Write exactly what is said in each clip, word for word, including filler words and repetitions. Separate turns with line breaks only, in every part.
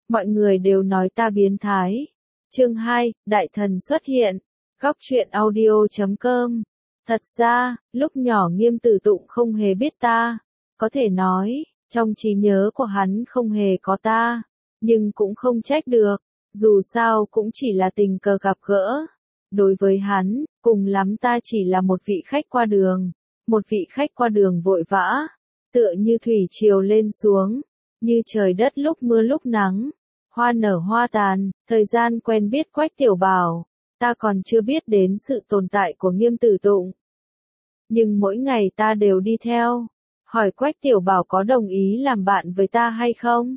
mọi người đều nói ta biến thái. Chương hai, Đại thần xuất hiện. Góc truyện audio chấm com. Thật ra, lúc nhỏ Nghiêm Tử Tụng không hề biết ta. Có thể nói, trong trí nhớ của hắn không hề có ta. Nhưng cũng không trách được. Dù sao cũng chỉ là tình cờ gặp gỡ. Đối với hắn, cùng lắm ta chỉ là một vị khách qua đường. Một vị khách qua đường vội vã. Tựa như thủy triều lên xuống. Như trời đất lúc mưa lúc nắng. Hoa nở hoa tàn, thời gian quen biết Quách Tiểu Bảo. Ta còn chưa biết đến sự tồn tại của Nghiêm Tử Tụng. Nhưng mỗi ngày ta đều đi theo. Hỏi Quách Tiểu Bảo có đồng ý làm bạn với ta hay không?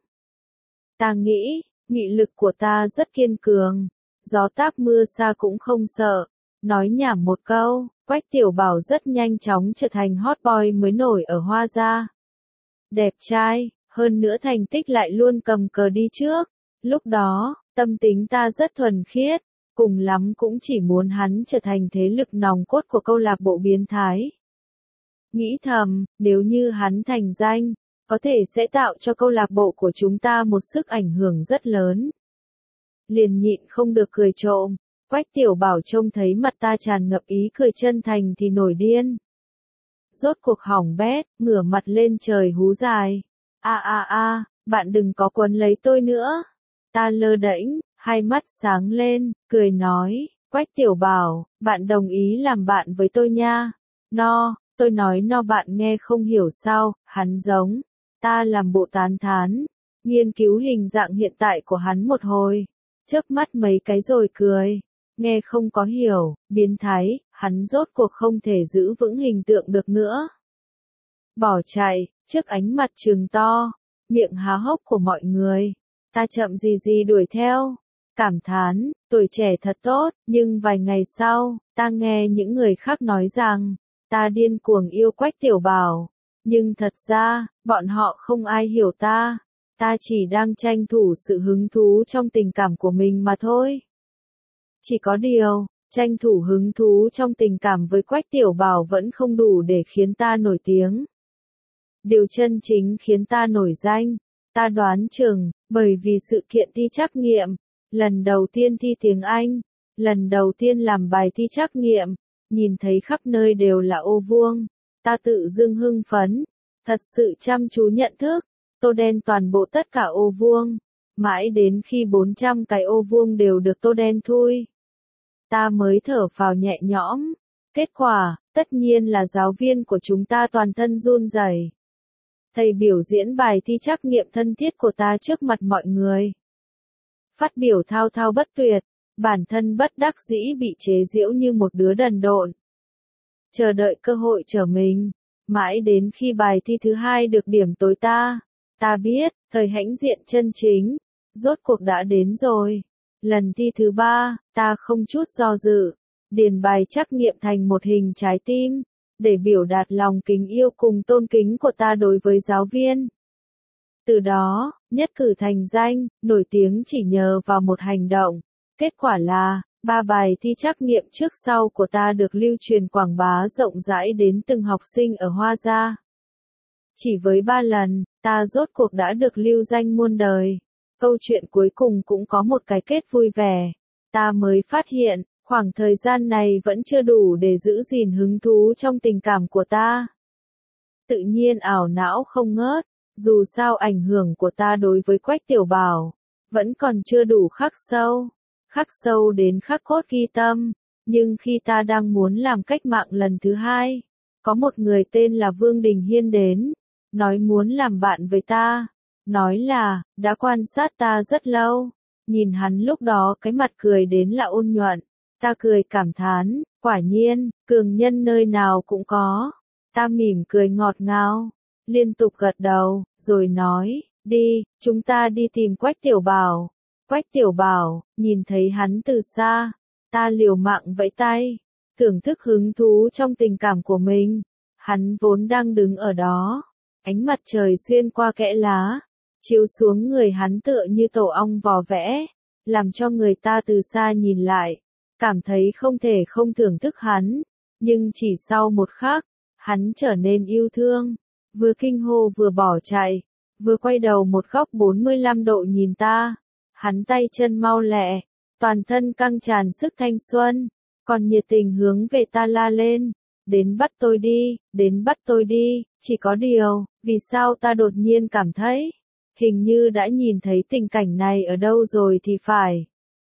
Ta nghĩ, nghị lực của ta rất kiên cường. Gió táp mưa xa cũng không sợ. Nói nhảm một câu, Quách Tiểu Bảo rất nhanh chóng trở thành hot boy mới nổi ở Hoa Gia. Đẹp trai, hơn nữa thành tích lại luôn cầm cờ đi trước. Lúc đó, tâm tính ta rất thuần khiết, cùng lắm cũng chỉ muốn hắn trở thành thế lực nòng cốt của câu lạc bộ biến thái. Nghĩ thầm, nếu như hắn thành danh, có thể sẽ tạo cho câu lạc bộ của chúng ta một sức ảnh hưởng rất lớn. Liền nhịn không được cười trộm, Quách Tiểu Bảo trông thấy mặt ta tràn ngập ý cười chân thành thì nổi điên. Rốt cuộc hỏng bét, ngửa mặt lên trời hú dài. A a a, bạn đừng có quấn lấy tôi nữa. Ta lơ đễnh, hai mắt sáng lên, cười nói, Quách Tiểu Bảo, bạn đồng ý làm bạn với tôi nha. No, tôi nói no bạn nghe không hiểu sao, hắn giống. Ta làm bộ tán thán, nghiên cứu hình dạng hiện tại của hắn một hồi. Chớp mắt mấy cái rồi cười. Nghe không có hiểu, biến thái, hắn rốt cuộc không thể giữ vững hình tượng được nữa. Bỏ chạy, trước ánh mặt trừng to, miệng há hốc của mọi người. Ta chậm gì gì đuổi theo, cảm thán, tuổi trẻ thật tốt, nhưng vài ngày sau, ta nghe những người khác nói rằng, ta điên cuồng yêu Quách Tiểu Bảo, nhưng thật ra, bọn họ không ai hiểu ta, ta chỉ đang tranh thủ sự hứng thú trong tình cảm của mình mà thôi. Chỉ có điều, tranh thủ hứng thú trong tình cảm với Quách Tiểu Bảo vẫn không đủ để khiến ta nổi tiếng. Điều chân chính khiến ta nổi danh, ta đoán chừng, bởi vì sự kiện thi trắc nghiệm, lần đầu tiên thi tiếng Anh, lần đầu tiên làm bài thi trắc nghiệm, nhìn thấy khắp nơi đều là ô vuông, ta tự dưng hưng phấn, thật sự chăm chú nhận thức, tô đen toàn bộ tất cả ô vuông, mãi đến khi bốn trăm cái ô vuông đều được tô đen thui. Ta mới thở phào nhẹ nhõm, kết quả, tất nhiên là giáo viên của chúng ta toàn thân run rẩy. Thầy biểu diễn bài thi trắc nghiệm thân thiết của ta trước mặt mọi người. Phát biểu thao thao bất tuyệt, bản thân bất đắc dĩ bị chế giễu như một đứa đần độn. Chờ đợi cơ hội trở mình, mãi đến khi bài thi thứ hai được điểm tối ta, ta biết, thời hãnh diện chân chính, rốt cuộc đã đến rồi. Lần thi thứ ba, ta không chút do dự, điền bài trắc nghiệm thành một hình trái tim, để biểu đạt lòng kính yêu cùng tôn kính của ta đối với giáo viên. Từ đó, nhất cử thành danh, nổi tiếng chỉ nhờ vào một hành động. Kết quả là, ba bài thi trắc nghiệm trước sau của ta được lưu truyền quảng bá rộng rãi đến từng học sinh ở Hoa Gia. Chỉ với ba lần, ta rốt cuộc đã được lưu danh muôn đời. Câu chuyện cuối cùng cũng có một cái kết vui vẻ. Ta mới phát hiện, khoảng thời gian này vẫn chưa đủ để giữ gìn hứng thú trong tình cảm của ta. Tự nhiên ảo não không ngớt, dù sao ảnh hưởng của ta đối với Quách Tiểu Bảo, vẫn còn chưa đủ khắc sâu, khắc sâu đến khắc cốt ghi tâm, nhưng khi ta đang muốn làm cách mạng lần thứ hai, có một người tên là Vương Đình Hiên đến, nói muốn làm bạn với ta, nói là, đã quan sát ta rất lâu, nhìn hắn lúc đó cái mặt cười đến là ôn nhuận. Ta cười cảm thán, quả nhiên, cường nhân nơi nào cũng có. Ta mỉm cười ngọt ngào, liên tục gật đầu, rồi nói, đi, chúng ta đi tìm Quách Tiểu Bảo. Quách Tiểu Bảo, nhìn thấy hắn từ xa, ta liều mạng vẫy tay, thưởng thức hứng thú trong tình cảm của mình. Hắn vốn đang đứng ở đó, ánh mặt trời xuyên qua kẽ lá, chiếu xuống người hắn tựa như tổ ong vò vẽ, làm cho người ta từ xa nhìn lại. Cảm thấy không thể không thưởng thức hắn, nhưng chỉ sau một khắc, hắn trở nên yêu thương, vừa kinh hô vừa bỏ chạy, vừa quay đầu một góc bốn mươi lăm độ nhìn ta, Hắn tay chân mau lẹ, toàn thân căng tràn sức thanh xuân, còn nhiệt tình hướng về ta la lên. Đến bắt tôi đi, đến bắt tôi đi, chỉ có điều, vì sao ta đột nhiên cảm thấy, hình như đã nhìn thấy tình cảnh này ở đâu rồi thì phải.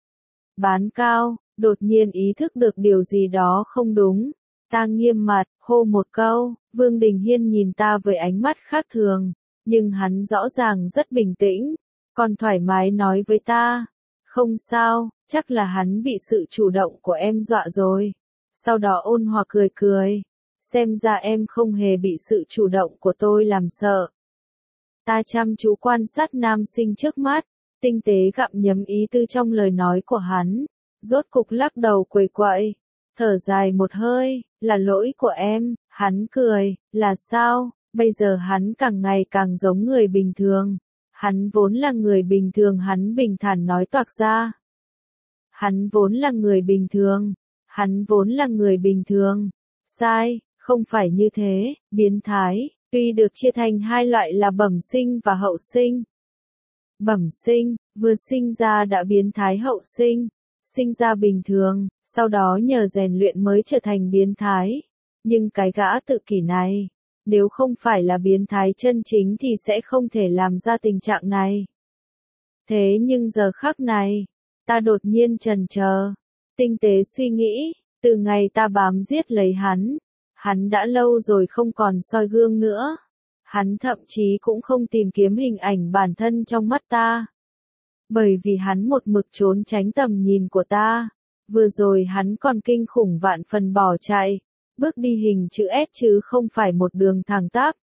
Bán cao, đột nhiên ý thức được điều gì đó không đúng. Ta nghiêm mặt, hô một câu, Vương Đình Hiên nhìn ta với ánh mắt khác thường, nhưng hắn rõ ràng rất bình tĩnh, còn thoải mái nói với ta, không sao, chắc là hắn bị sự chủ động của em dọa rồi. Sau đó ôn hòa cười cười, xem ra em không hề bị sự chủ động của tôi làm sợ. Ta chăm chú quan sát nam sinh trước mắt, tinh tế gặm nhấm ý tư trong lời nói của hắn, rốt cục lắc đầu quẩy quậy, thở dài một hơi, là lỗi của em. Hắn cười, là sao, bây giờ hắn càng ngày càng giống người bình thường. Hắn vốn là người bình thường, hắn bình thản nói toạc ra. Hắn vốn là người bình thường, hắn vốn là người bình thường. Sai, không phải như thế, biến thái, tuy được chia thành hai loại là bẩm sinh và hậu sinh. Bẩm sinh, vừa sinh ra đã biến thái. Hậu sinh, sinh ra bình thường, sau đó nhờ rèn luyện mới trở thành biến thái. Nhưng cái gã tự kỷ này, nếu không phải là biến thái chân chính thì sẽ không thể làm ra tình trạng này. Thế nhưng giờ khắc này, ta đột nhiên chần chờ, tinh tế suy nghĩ, từ ngày ta bám giết lấy hắn, hắn đã lâu rồi không còn soi gương nữa. Hắn thậm chí cũng không tìm kiếm hình ảnh bản thân trong mắt ta. Bởi vì hắn một mực trốn tránh tầm nhìn của ta. Vừa rồi hắn còn kinh khủng vạn phần bỏ chạy, bước đi hình chữ S chứ không phải một đường thẳng tắp.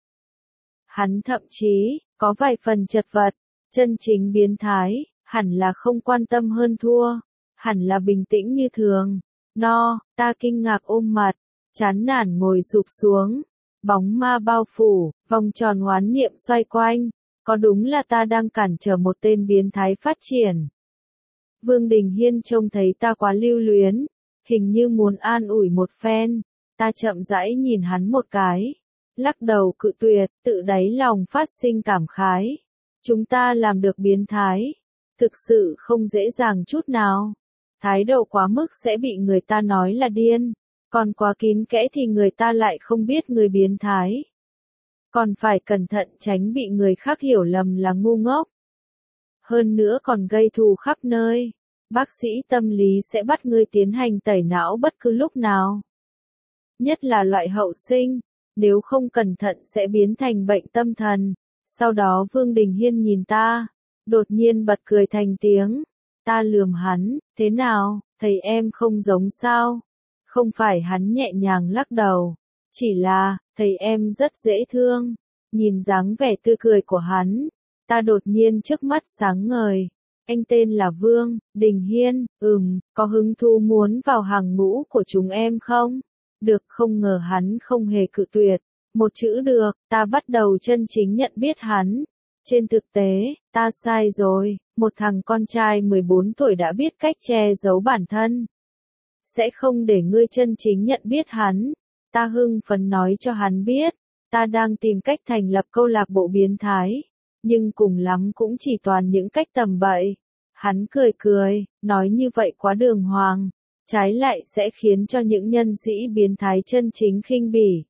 Hắn thậm chí, có vài phần chật vật, chân chính biến thái, hẳn là không quan tâm hơn thua, hẳn là bình tĩnh như thường. No, ta kinh ngạc ôm mặt, chán nản ngồi sụp xuống, bóng ma bao phủ, vòng tròn oán niệm xoay quanh, có đúng là ta đang cản trở một tên biến thái phát triển. Vương Đình Hiên trông thấy ta quá lưu luyến, hình như muốn an ủi một phen, ta chậm rãi nhìn hắn một cái, lắc đầu cự tuyệt, tự đáy lòng phát sinh cảm khái. Chúng ta làm được biến thái, thực sự không dễ dàng chút nào. Thái độ quá mức sẽ bị người ta nói là điên, còn quá kín kẽ thì người ta lại không biết người biến thái. Còn phải cẩn thận tránh bị người khác hiểu lầm là ngu ngốc. Hơn nữa còn gây thù khắp nơi. Bác sĩ tâm lý sẽ bắt ngươi tiến hành tẩy não bất cứ lúc nào. Nhất là loại hậu sinh, nếu không cẩn thận sẽ biến thành bệnh tâm thần. Sau đó Vương Đình Hiên nhìn ta, đột nhiên bật cười thành tiếng. Ta lườm hắn, thế nào, thầy em không giống sao? Không phải, hắn nhẹ nhàng lắc đầu. Chỉ là, thầy em rất dễ thương. Nhìn dáng vẻ tươi cười của hắn, ta đột nhiên trước mắt sáng ngời. Anh tên là Vương Đình Hiên, ừm, có hứng thú muốn vào hàng ngũ của chúng em không? Được. Không ngờ hắn không hề cự tuyệt. Một chữ được, ta bắt đầu chân chính nhận biết hắn. Trên thực tế, ta sai rồi, một thằng con trai mười bốn tuổi đã biết cách che giấu bản thân. Sẽ không để ngươi chân chính nhận biết hắn. Ta hưng phấn nói cho hắn biết, ta đang tìm cách thành lập câu lạc bộ biến thái. Nhưng cùng lắm cũng chỉ toàn những cách tầm bậy. Hắn cười cười, nói như vậy quá đường hoàng, trái lại sẽ khiến cho những nhân sĩ biến thái chân chính khinh bỉ.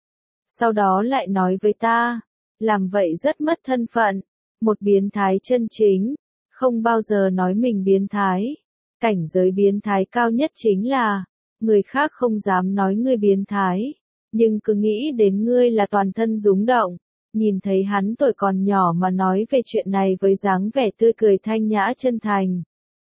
Sau đó lại nói với ta, làm vậy rất mất thân phận, một biến thái chân chính, không bao giờ nói mình biến thái. Cảnh giới biến thái cao nhất chính là, người khác không dám nói ngươi biến thái, nhưng cứ nghĩ đến ngươi là toàn thân rúng động. Nhìn thấy hắn tuổi còn nhỏ mà nói về chuyện này với dáng vẻ tươi cười thanh nhã chân thành.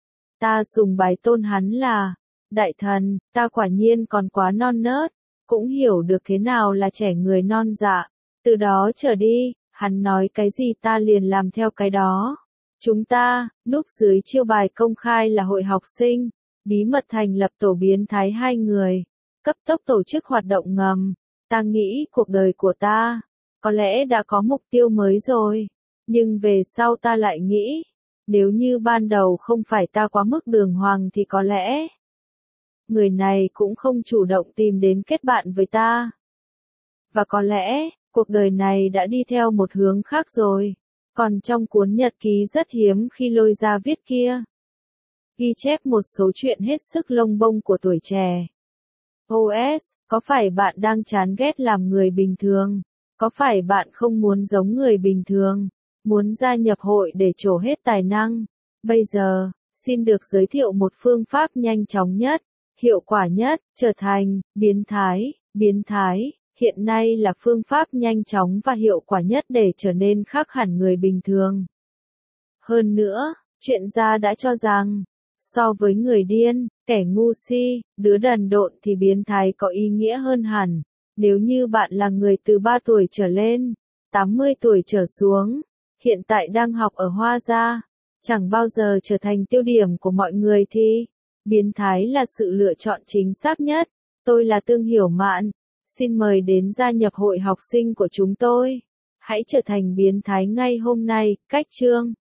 Ta sùng bái tôn hắn là đại thần. Ta quả nhiên còn quá non nớt, cũng hiểu được thế nào là trẻ người non dạ. Từ đó trở đi, hắn nói cái gì ta liền làm theo cái đó. Chúng ta, núp dưới chiêu bài công khai là hội học sinh, bí mật thành lập tổ biến thái hai người, cấp tốc tổ chức hoạt động ngầm. Ta nghĩ cuộc đời của ta có lẽ đã có mục tiêu mới rồi, nhưng về sau ta lại nghĩ, nếu như ban đầu không phải ta quá mức đường hoàng thì có lẽ người này cũng không chủ động tìm đến kết bạn với ta. Và có lẽ, cuộc đời này đã đi theo một hướng khác rồi. Còn trong cuốn nhật ký rất hiếm khi lôi ra viết kia, ghi chép một số chuyện hết sức lông bông của tuổi trẻ. ô ét, có phải bạn đang chán ghét làm người bình thường? Có phải bạn không muốn giống người bình thường? Muốn gia nhập hội để trổ hết tài năng? Bây giờ, xin được giới thiệu một phương pháp nhanh chóng nhất, hiệu quả nhất, trở thành biến thái, biến thái. Hiện nay là phương pháp nhanh chóng và hiệu quả nhất để trở nên khác hẳn người bình thường. Hơn nữa, chuyên gia đã cho rằng, so với người điên, kẻ ngu si, đứa đần độn thì biến thái có ý nghĩa hơn hẳn. Nếu như bạn là người từ ba tuổi trở lên, tám mươi tuổi trở xuống, hiện tại đang học ở Hoa Gia, chẳng bao giờ trở thành tiêu điểm của mọi người thì, biến thái là sự lựa chọn chính xác nhất. Tôi là Tương Hiểu Mạn. Xin mời đến gia nhập hội học sinh của chúng tôi. Hãy trở thành biến thái ngay hôm nay, cách chương.